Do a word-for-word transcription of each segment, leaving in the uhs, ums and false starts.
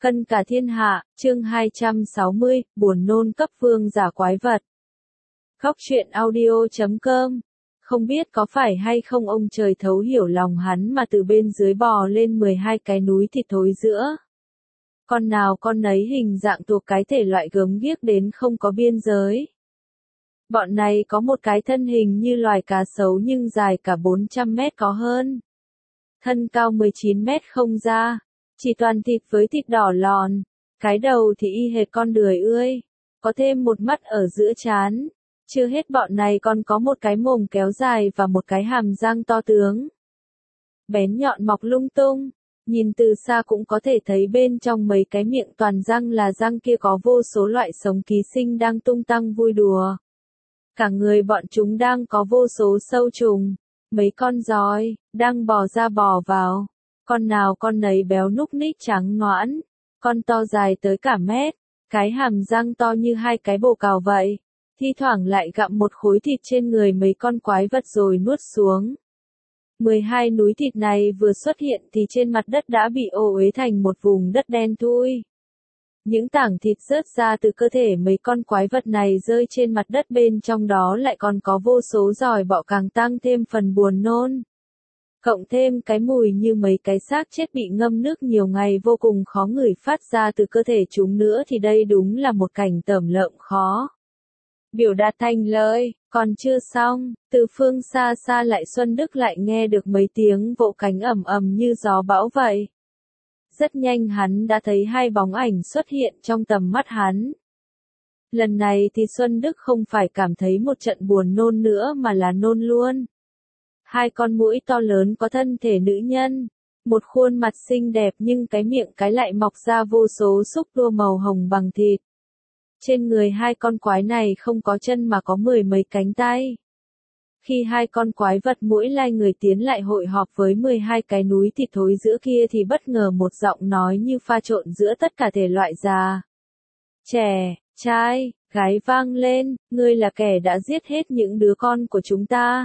Cân cả thiên hạ, chương hai trăm sáu mươi, buồn nôn cấp vương giả quái vật. Khóc chuyện audio chấm com. Không biết có phải hay không ông trời thấu hiểu lòng hắn mà từ bên dưới bò lên mười hai cái núi thịt thối giữa. Con nào con nấy hình dạng thuộc cái thể loại gớm ghiếc đến không có biên giới. Bọn này có một cái thân hình như loài cá sấu nhưng dài cả bốn trăm mét có hơn. Thân cao mười chín mét không ra. Chỉ toàn thịt với thịt đỏ lòn, cái đầu thì y hệt con đười ươi, có thêm một mắt ở giữa trán. Chưa hết bọn này còn có một cái mồm kéo dài và một cái hàm răng to tướng. Bén nhọn mọc lung tung, nhìn từ xa cũng có thể thấy bên trong mấy cái miệng toàn răng là răng kia có vô số loại sống ký sinh đang tung tăng vui đùa. Cả người bọn chúng đang có vô số sâu trùng, mấy con giói, đang bò ra bò vào. Con nào con nấy béo núc ních trắng nõn, con to dài tới cả mét, cái hàm răng to như hai cái bồ cào vậy, thi thoảng lại gặm một khối thịt trên người mấy con quái vật rồi nuốt xuống. mười hai núi thịt này vừa xuất hiện thì trên mặt đất đã bị ô uế thành một vùng đất đen thui. Những tảng thịt rớt ra từ cơ thể mấy con quái vật này rơi trên mặt đất, bên trong đó lại còn có vô số giòi bọ càng tăng thêm phần buồn nôn. Cộng thêm cái mùi như mấy cái xác chết bị ngâm nước nhiều ngày vô cùng khó ngửi phát ra từ cơ thể chúng nữa thì đây đúng là một cảnh tởm lợm khó biểu đạt thành lời. Còn chưa xong, từ phương xa xa lại Xuân Đức lại nghe được mấy tiếng vỗ cánh ầm ầm như gió bão vậy. Rất nhanh hắn đã thấy hai bóng ảnh xuất hiện trong tầm mắt hắn. Lần này thì Xuân Đức không phải cảm thấy một trận buồn nôn nữa mà là nôn luôn. Hai con muỗi to lớn có thân thể nữ nhân, một khuôn mặt xinh đẹp nhưng cái miệng cái lại mọc ra vô số xúc tua màu hồng bằng thịt. Trên người hai con quái này không có chân mà có mười mấy cánh tay. Khi hai con quái vật muỗi lai người tiến lại hội họp với mười hai cái núi thịt thối giữa kia thì bất ngờ một giọng nói như pha trộn giữa tất cả thể loại già, trẻ, trai, gái vang lên, ngươi là kẻ đã giết hết những đứa con của chúng ta.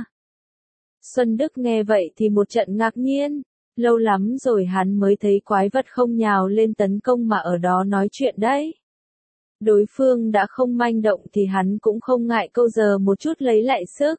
Xuân Đức nghe vậy thì một trận ngạc nhiên, lâu lắm rồi hắn mới thấy quái vật không nhào lên tấn công mà ở đó nói chuyện đấy. Đối phương đã không manh động thì hắn cũng không ngại câu giờ một chút lấy lại sức.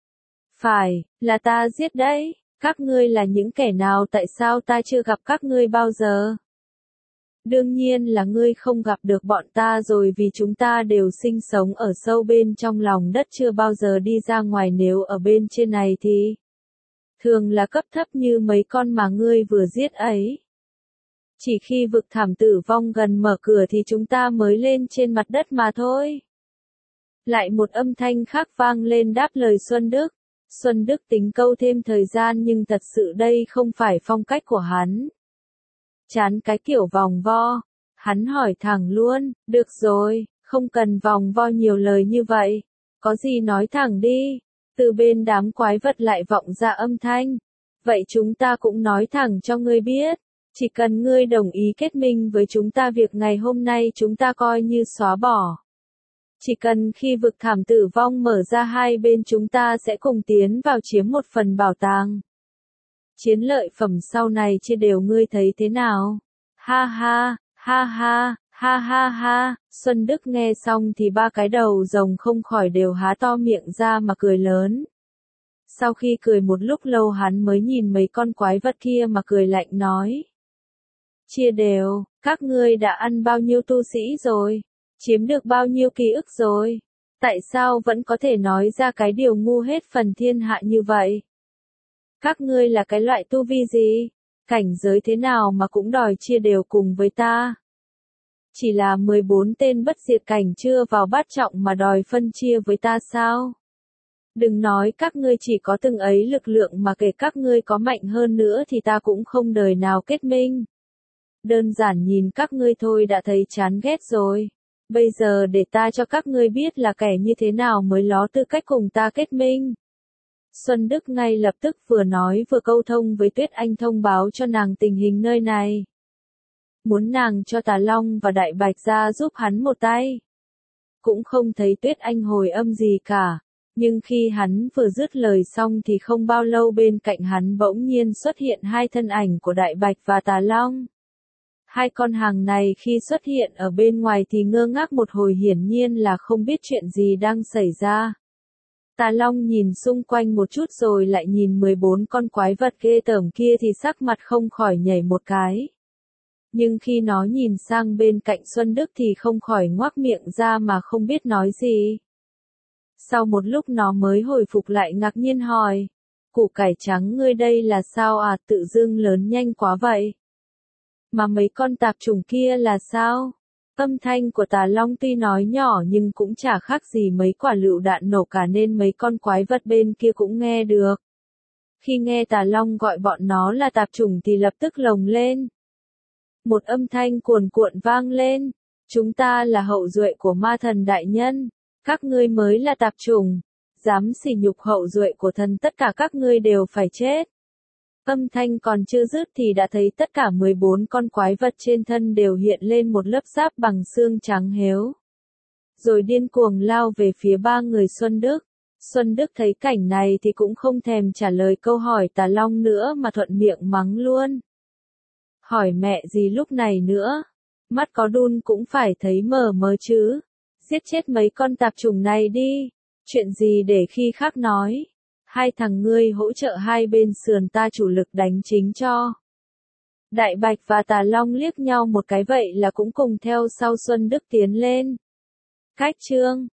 Phải, là ta giết đấy, các ngươi là những kẻ nào, tại sao ta chưa gặp các ngươi bao giờ? Đương nhiên là ngươi không gặp được bọn ta rồi, vì chúng ta đều sinh sống ở sâu bên trong lòng đất, chưa bao giờ đi ra ngoài, nếu ở bên trên này thì thường là cấp thấp như mấy con mà ngươi vừa giết ấy. Chỉ khi vực thảm tử vong gần mở cửa thì chúng ta mới lên trên mặt đất mà thôi. Lại một âm thanh khác vang lên đáp lời Xuân Đức. Xuân Đức tính câu thêm thời gian nhưng thật sự đây không phải phong cách của hắn. Chán cái kiểu vòng vo, hắn hỏi thẳng luôn, được rồi, không cần vòng vo nhiều lời như vậy, có gì nói thẳng đi. Từ bên đám quái vật lại vọng ra âm thanh, vậy chúng ta cũng nói thẳng cho ngươi biết, chỉ cần ngươi đồng ý kết minh với chúng ta, việc ngày hôm nay chúng ta coi như xóa bỏ. Chỉ cần khi vực thảm tử vong mở ra, hai bên chúng ta sẽ cùng tiến vào chiếm một phần bảo tàng. Chiến lợi phẩm sau này chia đều, ngươi thấy thế nào? Ha ha, ha ha, ha ha ha. Xuân Đức nghe xong thì ba cái đầu rồng không khỏi đều há to miệng ra mà cười lớn. Sau khi cười một lúc lâu hắn mới nhìn mấy con quái vật kia mà cười lạnh nói. Chia đều, các ngươi đã ăn bao nhiêu tu sĩ rồi? Chiếm được bao nhiêu ký ức rồi? Tại sao vẫn có thể nói ra cái điều ngu hết phần thiên hạ như vậy? Các ngươi là cái loại tu vi gì? Cảnh giới thế nào mà cũng đòi chia đều cùng với ta? Chỉ là mười bốn tên bất diệt cảnh chưa vào bát trọng mà đòi phân chia với ta sao? Đừng nói các ngươi chỉ có từng ấy lực lượng, mà kể các ngươi có mạnh hơn nữa thì ta cũng không đời nào kết minh. Đơn giản nhìn các ngươi thôi đã thấy chán ghét rồi. Bây giờ để ta cho các ngươi biết là kẻ như thế nào mới ló tư cách cùng ta kết minh. Xuân Đức ngay lập tức vừa nói vừa câu thông với Tuyết Anh thông báo cho nàng tình hình nơi này. Muốn nàng cho Tà Long và Đại Bạch ra giúp hắn một tay. Cũng không thấy Tuyết Anh hồi âm gì cả, nhưng khi hắn vừa dứt lời xong thì không bao lâu bên cạnh hắn bỗng nhiên xuất hiện hai thân ảnh của Đại Bạch và Tà Long. Hai con hàng này khi xuất hiện ở bên ngoài thì ngơ ngác một hồi, hiển nhiên là không biết chuyện gì đang xảy ra. Tà Long nhìn xung quanh một chút rồi lại nhìn mười bốn con quái vật ghê tởm kia thì sắc mặt không khỏi nhảy một cái. Nhưng khi nó nhìn sang bên cạnh Xuân Đức thì không khỏi ngoác miệng ra mà không biết nói gì. Sau một lúc nó mới hồi phục lại, ngạc nhiên hỏi, củ cải trắng ngươi đây là sao à, tự dưng lớn nhanh quá vậy? Mà mấy con tạp trùng kia là sao? Âm thanh của Tà Long tuy nói nhỏ nhưng cũng chả khác gì mấy quả lựu đạn nổ cả, nên mấy con quái vật bên kia cũng nghe được. Khi nghe Tà Long gọi bọn nó là tạp trùng thì lập tức lồng lên. Một âm thanh cuồn cuộn vang lên, chúng ta là hậu duệ của ma thần đại nhân, các ngươi mới là tạp trùng, dám sỉ nhục hậu duệ của thần, tất cả các ngươi đều phải chết. Âm thanh còn chưa dứt thì đã thấy tất cả mười bốn con quái vật trên thân đều hiện lên một lớp giáp bằng xương trắng héo. Rồi điên cuồng lao về phía ba người Xuân Đức. Xuân Đức thấy cảnh này thì cũng không thèm trả lời câu hỏi Tà Long nữa mà thuận miệng mắng luôn. Hỏi mẹ gì lúc này nữa? Mắt có đun cũng phải thấy mờ mờ chứ. Giết chết mấy con tạp trùng này đi. Chuyện gì để khi khác nói. Hai thằng ngươi hỗ trợ hai bên sườn ta chủ lực đánh chính cho. Đại Bạch và Tà Long liếc nhau một cái vậy là cũng cùng theo sau Xuân Đức tiến lên. Cách chương